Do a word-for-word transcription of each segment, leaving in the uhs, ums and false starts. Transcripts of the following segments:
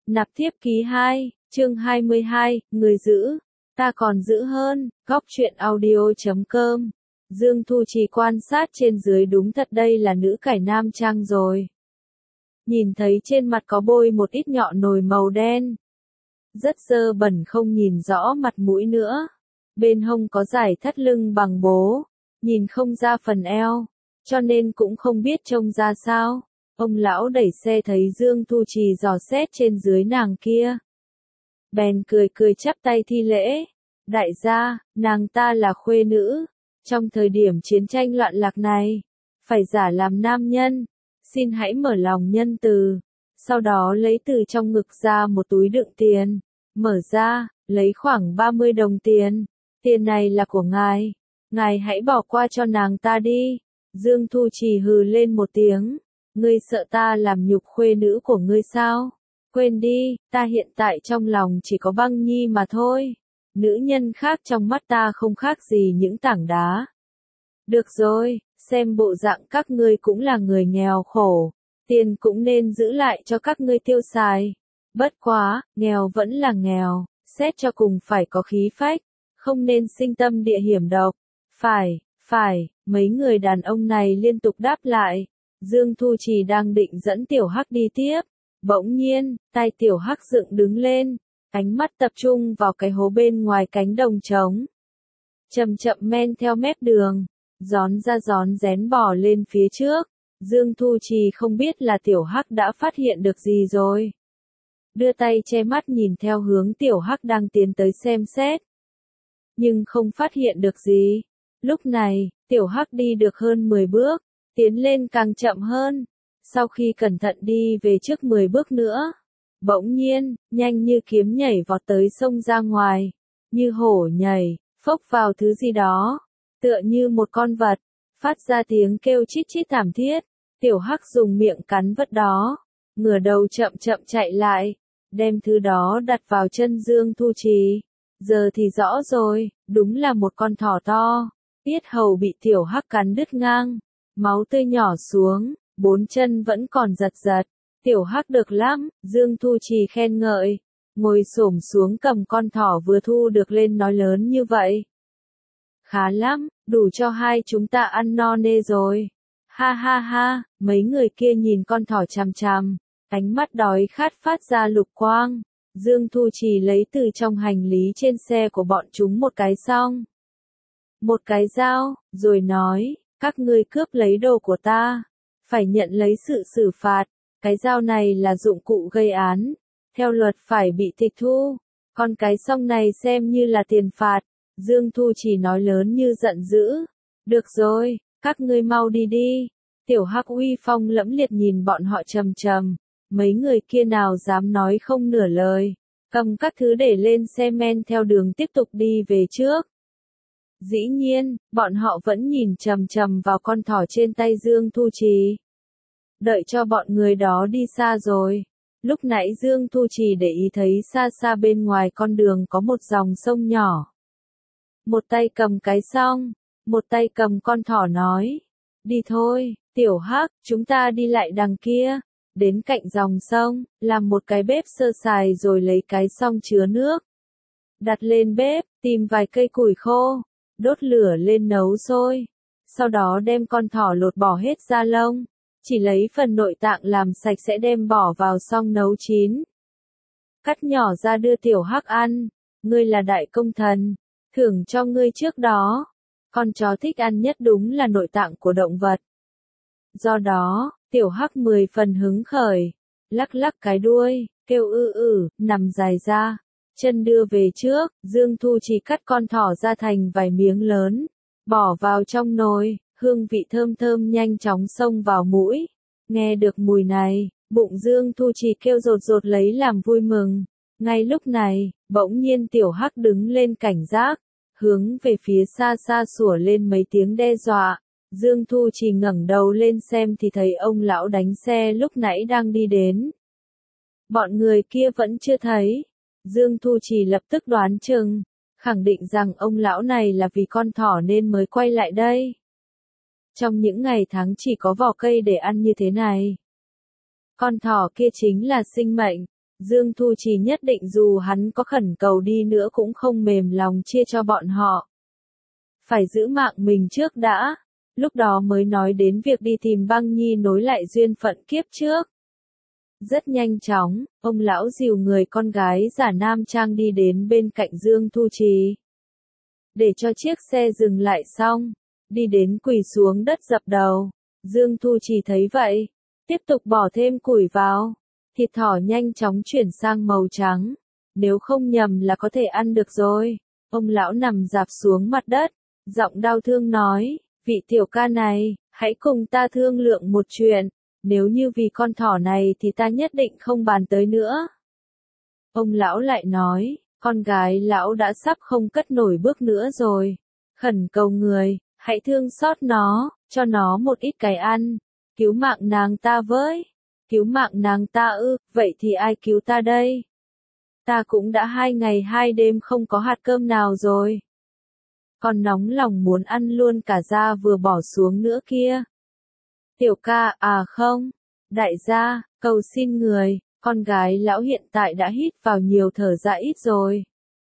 Nạp thiếp ký hai, chương hai mươi hai, người giữ, ta còn giữ hơn, góc truyện audio chấm com. Dương Thu Trì quan sát trên dưới đúng thật đây là nữ cải nam trang rồi. Nhìn thấy trên mặt có bôi một ít nhọn nồi màu đen. Rất dơ bẩn không nhìn rõ mặt mũi nữa. Bên hông có dải thắt lưng bằng bố, nhìn không ra phần eo, cho nên cũng không biết trông ra sao. Ông lão đẩy xe thấy Dương Thu Trì dò xét trên dưới nàng kia. Bèn cười cười chắp tay thi lễ. Đại gia, nàng ta là khuê nữ. Trong thời điểm chiến tranh loạn lạc này, phải giả làm nam nhân. Xin hãy mở lòng nhân từ. Sau đó lấy từ trong ngực ra một túi đựng tiền. Mở ra, lấy khoảng ba mươi đồng tiền. Tiền này là của ngài. Ngài hãy bỏ qua cho nàng ta đi. Dương Thu Trì hừ lên một tiếng. Ngươi sợ ta làm nhục khuê nữ của ngươi sao? Quên đi, ta hiện tại trong lòng chỉ có Băng Nhi mà thôi. Nữ nhân khác trong mắt ta không khác gì những tảng đá. Được rồi, xem bộ dạng các ngươi cũng là người nghèo khổ. Tiền cũng nên giữ lại cho các ngươi tiêu xài. Bất quá, nghèo vẫn là nghèo, xét cho cùng phải có khí phách, không nên sinh tâm địa hiểm độc. Phải, phải, mấy người đàn ông này liên tục đáp lại. Dương Thu Trì đang định dẫn Tiểu Hắc đi tiếp. Bỗng nhiên, tay Tiểu Hắc dựng đứng lên, ánh mắt tập trung vào cái hố bên ngoài cánh đồng trống. Chậm chậm men theo mép đường, gión ra gión rén bò lên phía trước. Dương Thu Trì không biết là Tiểu Hắc đã phát hiện được gì rồi. Đưa tay che mắt nhìn theo hướng Tiểu Hắc đang tiến tới xem xét. Nhưng không phát hiện được gì. Lúc này, Tiểu Hắc đi được hơn mười bước. Tiến lên càng chậm hơn, sau khi cẩn thận đi về trước mười bước nữa, bỗng nhiên, nhanh như kiếm nhảy vọt tới sông ra ngoài, như hổ nhảy, phốc vào thứ gì đó, tựa như một con vật, phát ra tiếng kêu chít chít thảm thiết. Tiểu Hắc dùng miệng cắn vật đó, ngửa đầu chậm chậm chạy lại, đem thứ đó đặt vào chân Dương Thu Trì. Giờ thì rõ rồi, đúng là một con thỏ to, yết hầu bị Tiểu Hắc cắn đứt ngang. Máu tươi nhỏ xuống, bốn chân vẫn còn giật giật. Tiểu Hắc được lắm, Dương Thu Trì khen ngợi. Ngồi xổm xuống cầm con thỏ vừa thu được lên nói lớn như vậy. Khá lắm, đủ cho hai chúng ta ăn no nê rồi. Ha ha ha, mấy người kia nhìn con thỏ chằm chằm, ánh mắt đói khát phát ra lục quang. Dương Thu Trì lấy từ trong hành lý trên xe của bọn chúng một cái xong. Một cái dao, rồi nói. Các ngươi cướp lấy đồ của ta, phải nhận lấy sự xử phạt. Cái dao này là dụng cụ gây án, theo luật phải bị tịch thu. Còn cái song này xem như là tiền phạt. Dương Thu Trì nói lớn như giận dữ. Được rồi, các ngươi mau đi đi. Tiểu Hắc uy phong lẫm liệt nhìn bọn họ trầm trầm. Mấy người kia nào dám nói không nửa lời. Cầm các thứ để lên xe men theo đường tiếp tục đi về trước. Dĩ nhiên, bọn họ vẫn nhìn chằm chằm vào con thỏ trên tay Dương Thu Trì. Đợi cho bọn người đó đi xa rồi. Lúc nãy Dương Thu Trì để ý thấy xa xa bên ngoài con đường có một dòng sông nhỏ. Một tay cầm cái song, một tay cầm con thỏ nói. Đi thôi, Tiểu Hắc, chúng ta đi lại đằng kia. Đến cạnh dòng sông, làm một cái bếp sơ sài rồi lấy cái song chứa nước. Đặt lên bếp, tìm vài cây củi khô. Đốt lửa lên nấu sôi, sau đó đem con thỏ lột bỏ hết da lông, chỉ lấy phần nội tạng làm sạch sẽ đem bỏ vào xong nấu chín. Cắt nhỏ ra đưa Tiểu Hắc ăn, ngươi là đại công thần, thưởng cho ngươi trước đó. Con chó thích ăn nhất đúng là nội tạng của động vật. Do đó, Tiểu Hắc mười phần hứng khởi, lắc lắc cái đuôi, kêu ư ử, nằm dài ra. Chân đưa về trước, Dương Thu Trì cắt con thỏ ra thành vài miếng lớn, bỏ vào trong nồi, hương vị thơm thơm nhanh chóng xông vào mũi. Nghe được mùi này, bụng Dương Thu Trì kêu rột rột lấy làm vui mừng. Ngay lúc này, bỗng nhiên Tiểu Hắc đứng lên cảnh giác, hướng về phía xa xa sủa lên mấy tiếng đe dọa. Dương Thu Trì ngẩng đầu lên xem thì thấy ông lão đánh xe lúc nãy đang đi đến. Bọn người kia vẫn chưa thấy. Dương Thu Trì lập tức đoán chừng, khẳng định rằng ông lão này là vì con thỏ nên mới quay lại đây. Trong những ngày tháng chỉ có vỏ cây để ăn như thế này. Con thỏ kia chính là sinh mệnh, Dương Thu Trì nhất định dù hắn có khẩn cầu đi nữa cũng không mềm lòng chia cho bọn họ. Phải giữ mạng mình trước đã, lúc đó mới nói đến việc đi tìm Băng Nhi nối lại duyên phận kiếp trước. Rất nhanh chóng, ông lão dìu người con gái giả nam trang đi đến bên cạnh Dương Thu Trì. Để cho chiếc xe dừng lại xong, đi đến quỳ xuống đất dập đầu. Dương Thu Trì thấy vậy, tiếp tục bỏ thêm củi vào. Thịt thỏ nhanh chóng chuyển sang màu trắng. Nếu không nhầm là có thể ăn được rồi. Ông lão nằm rạp xuống mặt đất, giọng đau thương nói, vị tiểu ca này, hãy cùng ta thương lượng một chuyện. Nếu như vì con thỏ này thì ta nhất định không bàn tới nữa. Ông lão lại nói, con gái lão đã sắp không cất nổi bước nữa rồi. Khẩn cầu người, hãy thương xót nó, cho nó một ít cái ăn. Cứu mạng nàng ta với. Cứu mạng nàng ta ư, vậy thì ai cứu ta đây? Ta cũng đã hai ngày hai đêm không có hạt cơm nào rồi. Còn nóng lòng muốn ăn luôn cả da vừa bỏ xuống nữa kia. Tiểu ca, à không, đại gia, cầu xin người, con gái lão hiện tại đã hít vào nhiều thở ra ít rồi.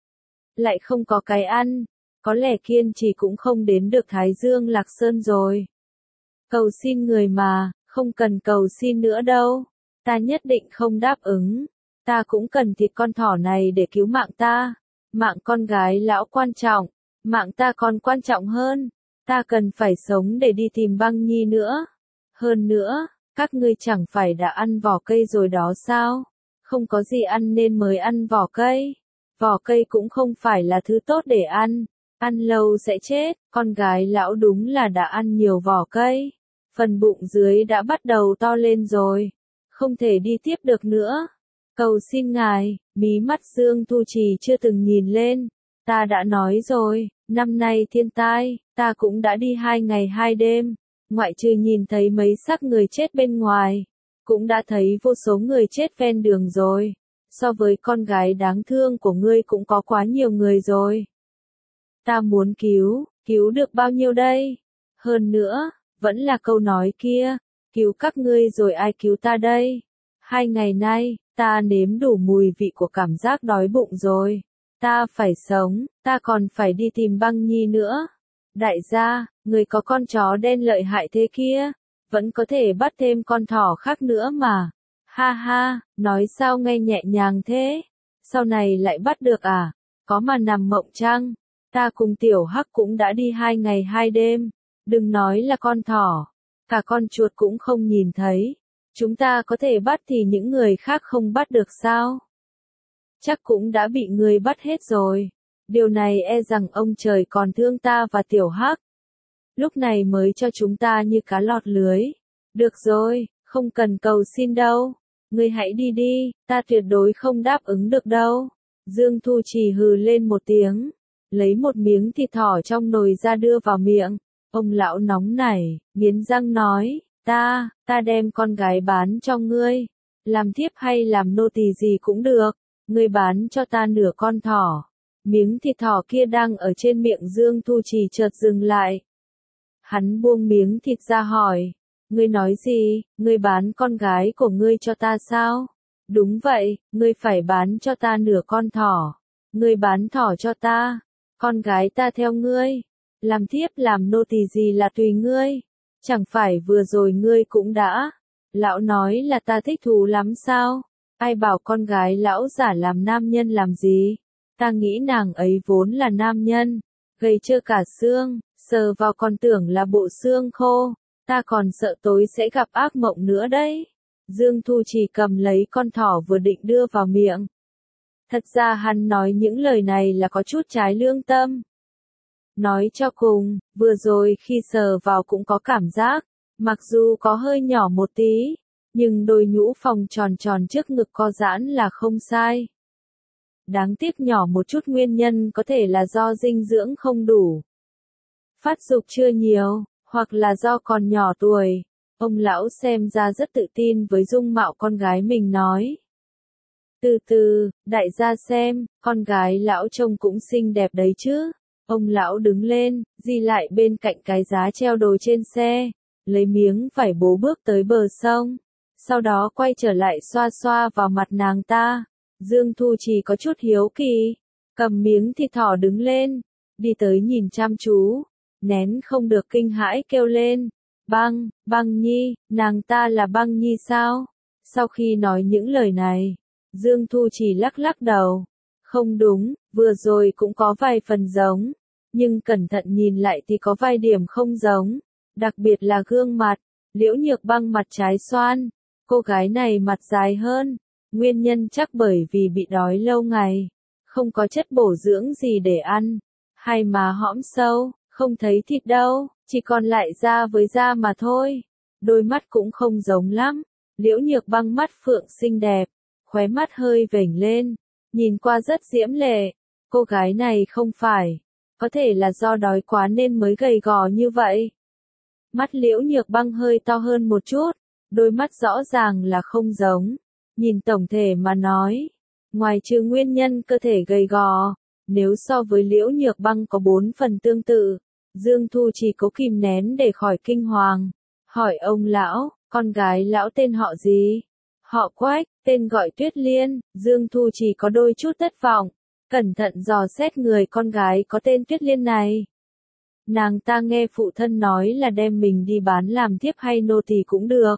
Lại không có cái ăn, có lẽ kiên trì cũng không đến được Thái Dương Lạc Sơn rồi. Cầu xin người mà, không cần cầu xin nữa đâu, ta nhất định không đáp ứng, ta cũng cần thịt con thỏ này để cứu mạng ta, mạng con gái lão quan trọng, mạng ta còn quan trọng hơn, ta cần phải sống để đi tìm Băng Nhi nữa. Hơn nữa, các ngươi chẳng phải đã ăn vỏ cây rồi đó sao? Không có gì ăn nên mới ăn vỏ cây. Vỏ cây cũng không phải là thứ tốt để ăn. Ăn lâu sẽ chết, con gái lão đúng là đã ăn nhiều vỏ cây. Phần bụng dưới đã bắt đầu to lên rồi. Không thể đi tiếp được nữa. Cầu xin ngài, mí mắt Dương Thu Trì chưa từng nhìn lên. Ta đã nói rồi, năm nay thiên tai, ta cũng đã đi hai ngày hai đêm. Ngoại trừ nhìn thấy mấy xác người chết bên ngoài, cũng đã thấy vô số người chết ven đường rồi. So với con gái đáng thương của ngươi cũng có quá nhiều người rồi. Ta muốn cứu, cứu được bao nhiêu đây? Hơn nữa, vẫn là câu nói kia, cứu các ngươi rồi ai cứu ta đây? Hai ngày nay, ta nếm đủ mùi vị của cảm giác đói bụng rồi. Ta phải sống, ta còn phải đi tìm Băng Nhi nữa. Đại gia, người có con chó đen lợi hại thế kia, vẫn có thể bắt thêm con thỏ khác nữa mà. Ha ha, nói sao nghe nhẹ nhàng thế? Sau này lại bắt được à? Có mà nằm mộng chăng? Ta cùng tiểu hắc cũng đã đi hai ngày hai đêm. Đừng nói là con thỏ, cả con chuột cũng không nhìn thấy. Chúng ta có thể bắt thì những người khác không bắt được sao? Chắc cũng đã bị người bắt hết rồi. Điều này e rằng ông trời còn thương ta và tiểu hắc. Lúc này mới cho chúng ta như cá lọt lưới. Được rồi, không cần cầu xin đâu. Ngươi hãy đi đi, ta tuyệt đối không đáp ứng được đâu. Dương Thu Trì hừ lên một tiếng. Lấy một miếng thịt thỏ trong nồi ra đưa vào miệng. Ông lão nóng nảy, nghiến răng nói, ta, ta đem con gái bán cho ngươi. Làm thiếp hay làm nô tỳ gì cũng được. Ngươi bán cho ta nửa con thỏ. Miếng thịt thỏ kia đang ở trên miệng Dương Thu Trì chợt dừng lại. Hắn buông miếng thịt ra hỏi, ngươi nói gì, ngươi bán con gái của ngươi cho ta sao? Đúng vậy, ngươi phải bán cho ta nửa con thỏ. Ngươi bán thỏ cho ta, con gái ta theo ngươi. Làm thiếp làm nô tỳ gì là tùy ngươi. Chẳng phải vừa rồi ngươi cũng đã. Lão nói là ta thích thú lắm sao? Ai bảo con gái lão giả làm nam nhân làm gì? Ta nghĩ nàng ấy vốn là nam nhân, gầy trơ cả xương, sờ vào còn tưởng là bộ xương khô, ta còn sợ tối sẽ gặp ác mộng nữa đấy. Dương Thu Trì cầm lấy con thỏ vừa định đưa vào miệng. Thật ra hắn nói những lời này là có chút trái lương tâm. Nói cho cùng, vừa rồi khi sờ vào cũng có cảm giác, mặc dù có hơi nhỏ một tí, nhưng đôi nhũ phòng tròn tròn trước ngực co giãn là không sai. Đáng tiếc nhỏ một chút nguyên nhân có thể là do dinh dưỡng không đủ. Phát dục chưa nhiều, hoặc là do còn nhỏ tuổi. Ông lão xem ra rất tự tin với dung mạo con gái mình nói. Từ từ, đại gia xem, con gái lão trông cũng xinh đẹp đấy chứ. Ông lão đứng lên, di lại bên cạnh cái giá treo đồ trên xe, lấy miếng vải bố bước tới bờ sông. sau đó quay trở lại xoa xoa vào mặt nàng ta. Dương Thu Trì có chút hiếu kỳ, cầm miếng thịt thỏ đứng lên, đi tới nhìn chăm chú, nén không được kinh hãi kêu lên, Băng, Băng Nhi, nàng ta là Băng Nhi sao? Sau khi nói những lời này, Dương Thu Trì lắc lắc đầu, không đúng, vừa rồi cũng có vài phần giống, nhưng cẩn thận nhìn lại thì có vài điểm không giống, đặc biệt là gương mặt. Liễu Nhược Băng mặt trái xoan, cô gái này mặt dài hơn, nguyên nhân chắc bởi vì bị đói lâu ngày, không có chất bổ dưỡng gì để ăn, hay mà hõm sâu, không thấy thịt đâu, chỉ còn lại da với da mà thôi. Đôi mắt cũng không giống lắm, Liễu Nhược Băng mắt phượng xinh đẹp, khóe mắt hơi vểnh lên, nhìn qua rất diễm lệ, cô gái này không phải, có thể là do đói quá nên mới gầy gò như vậy. Mắt Liễu Nhược Băng hơi to hơn một chút, đôi mắt rõ ràng là không giống. Nhìn tổng thể mà nói, ngoài trừ nguyên nhân cơ thể gầy gò, nếu so với Liễu Nhược Băng có bốn phần tương tự, Dương Thu Trì cố kìm nén để khỏi kinh hoàng. Hỏi ông lão, con gái lão tên họ gì? Họ Quách, tên gọi Tuyết Liên. Dương Thu Trì có đôi chút thất vọng, cẩn thận dò xét người con gái có tên Tuyết Liên này. Nàng ta nghe phụ thân nói là đem mình đi bán làm thiếp hay nô tỳ cũng được.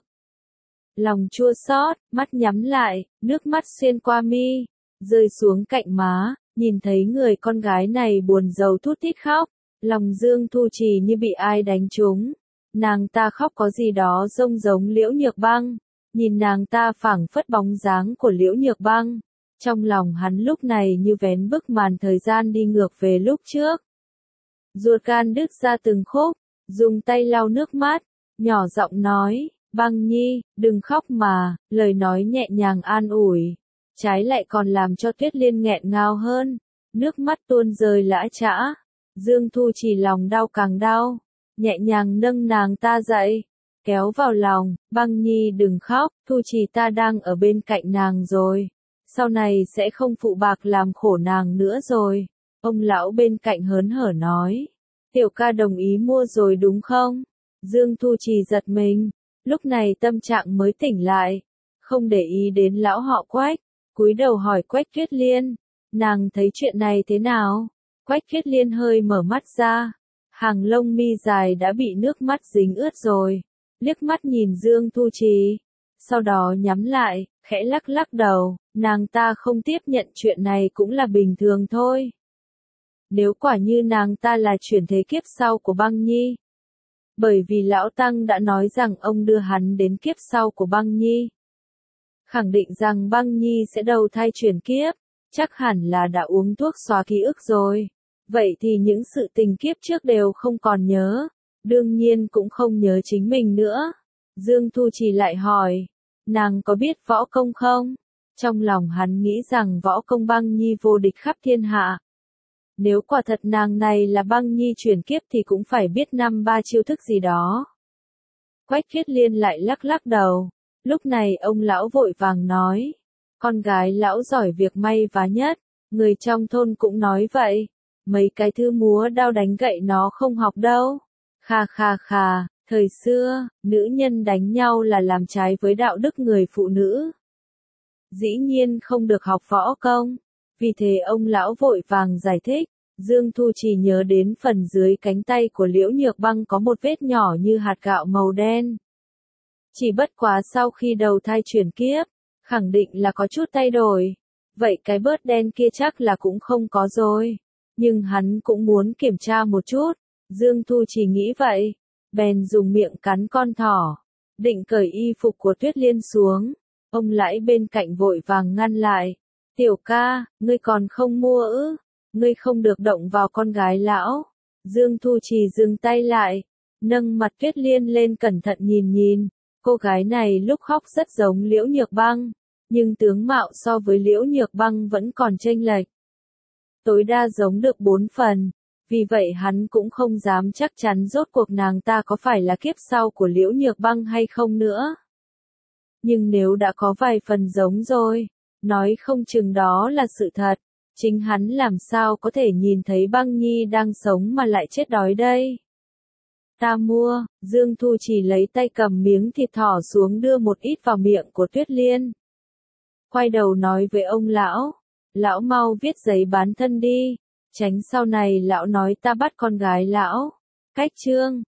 Lòng chua xót, mắt nhắm lại, nước mắt xuyên qua mi, rơi xuống cạnh má, nhìn thấy người con gái này buồn rầu thút thít khóc, lòng Dương Thu Trì như bị ai đánh trúng. Nàng ta khóc có gì đó rông giống Liễu Nhược Băng, nhìn nàng ta phảng phất bóng dáng của Liễu Nhược Băng, trong lòng hắn lúc này như vén bức màn thời gian đi ngược về lúc trước. Ruột gan đứt ra từng khúc, dùng tay lau nước mắt, nhỏ giọng nói, Băng Nhi, đừng khóc mà, lời nói nhẹ nhàng an ủi, trái lại còn làm cho Tuyết Liên nghẹn ngào hơn, nước mắt tuôn rơi lã chã. Dương Thu Trì lòng đau càng đau, nhẹ nhàng nâng nàng ta dậy, kéo vào lòng, Băng Nhi đừng khóc, Thu Trì ta đang ở bên cạnh nàng rồi, sau này sẽ không phụ bạc làm khổ nàng nữa rồi. Ông lão bên cạnh hớn hở nói, tiểu ca đồng ý mua rồi đúng không? Dương Thu Trì giật mình, lúc này tâm trạng mới tỉnh lại, không để ý đến lão họ Quách, cúi đầu hỏi Quách Tuyết Liên, nàng thấy chuyện này thế nào? Quách Tuyết Liên hơi mở mắt ra, hàng lông mi dài đã bị nước mắt dính ướt rồi, liếc mắt nhìn Dương Thu Trì, sau đó nhắm lại, khẽ lắc lắc đầu, nàng ta không tiếp nhận chuyện này cũng là bình thường thôi. Nếu quả như nàng ta là chuyển thế kiếp sau của Băng Nhi. Bởi vì Lão Tăng đã nói rằng ông đưa hắn đến kiếp sau của Băng Nhi. Khẳng định rằng Băng Nhi sẽ đầu thai chuyển kiếp, chắc hẳn là đã uống thuốc xóa ký ức rồi. Vậy thì những sự tình kiếp trước đều không còn nhớ, đương nhiên cũng không nhớ chính mình nữa. Dương Thu Trì lại hỏi, nàng có biết võ công không? Trong lòng hắn nghĩ rằng võ công Băng Nhi vô địch khắp thiên hạ. Nếu quả thật nàng này là Băng Nhi chuyển kiếp thì cũng phải biết năm ba chiêu thức gì đó. Quách Tuyết Liên lại lắc lắc đầu. Lúc này ông lão vội vàng nói. Con gái lão giỏi việc may vá nhất. Người trong thôn cũng nói vậy. Mấy cái thứ múa đao đánh gậy nó không học đâu. Kha kha kha, thời xưa, nữ nhân đánh nhau là làm trái với đạo đức người phụ nữ. Dĩ nhiên không được học võ công. Vì thế ông lão vội vàng giải thích, Dương Thu Trì nhớ đến phần dưới cánh tay của Liễu Nhược Băng có một vết nhỏ như hạt gạo màu đen. Chỉ bất quá sau khi đầu thai chuyển kiếp, khẳng định là có chút thay đổi. Vậy cái bớt đen kia chắc là cũng không có rồi. Nhưng hắn cũng muốn kiểm tra một chút. Dương Thu Trì nghĩ vậy. Bèn dùng miệng cắn con thỏ. Định cởi y phục của Tuyết Liên xuống. Ông lãi bên cạnh vội vàng ngăn lại. Tiểu ca, ngươi còn không mua ư? Ngươi không được động vào con gái lão. Dương Thu Trì dừng tay lại, nâng mặt Tuyết Liên lên cẩn thận nhìn nhìn. Cô gái này lúc khóc rất giống Liễu Nhược Băng, nhưng tướng mạo so với Liễu Nhược Băng vẫn còn chênh lệch. Tối đa giống được bốn phần, vì vậy hắn cũng không dám chắc chắn rốt cuộc nàng ta có phải là kiếp sau của Liễu Nhược Băng hay không nữa. Nhưng nếu đã có vài phần giống rồi, nói không chừng đó là sự thật, chính hắn làm sao có thể nhìn thấy Băng Nhi đang sống mà lại chết đói đây. Ta mua, Dương Thu Trì lấy tay cầm miếng thịt thỏ xuống đưa một ít vào miệng của Tuyết Liên. Quay đầu nói với ông lão, lão mau viết giấy bán thân đi, tránh sau này lão nói ta bắt con gái lão. Cách chương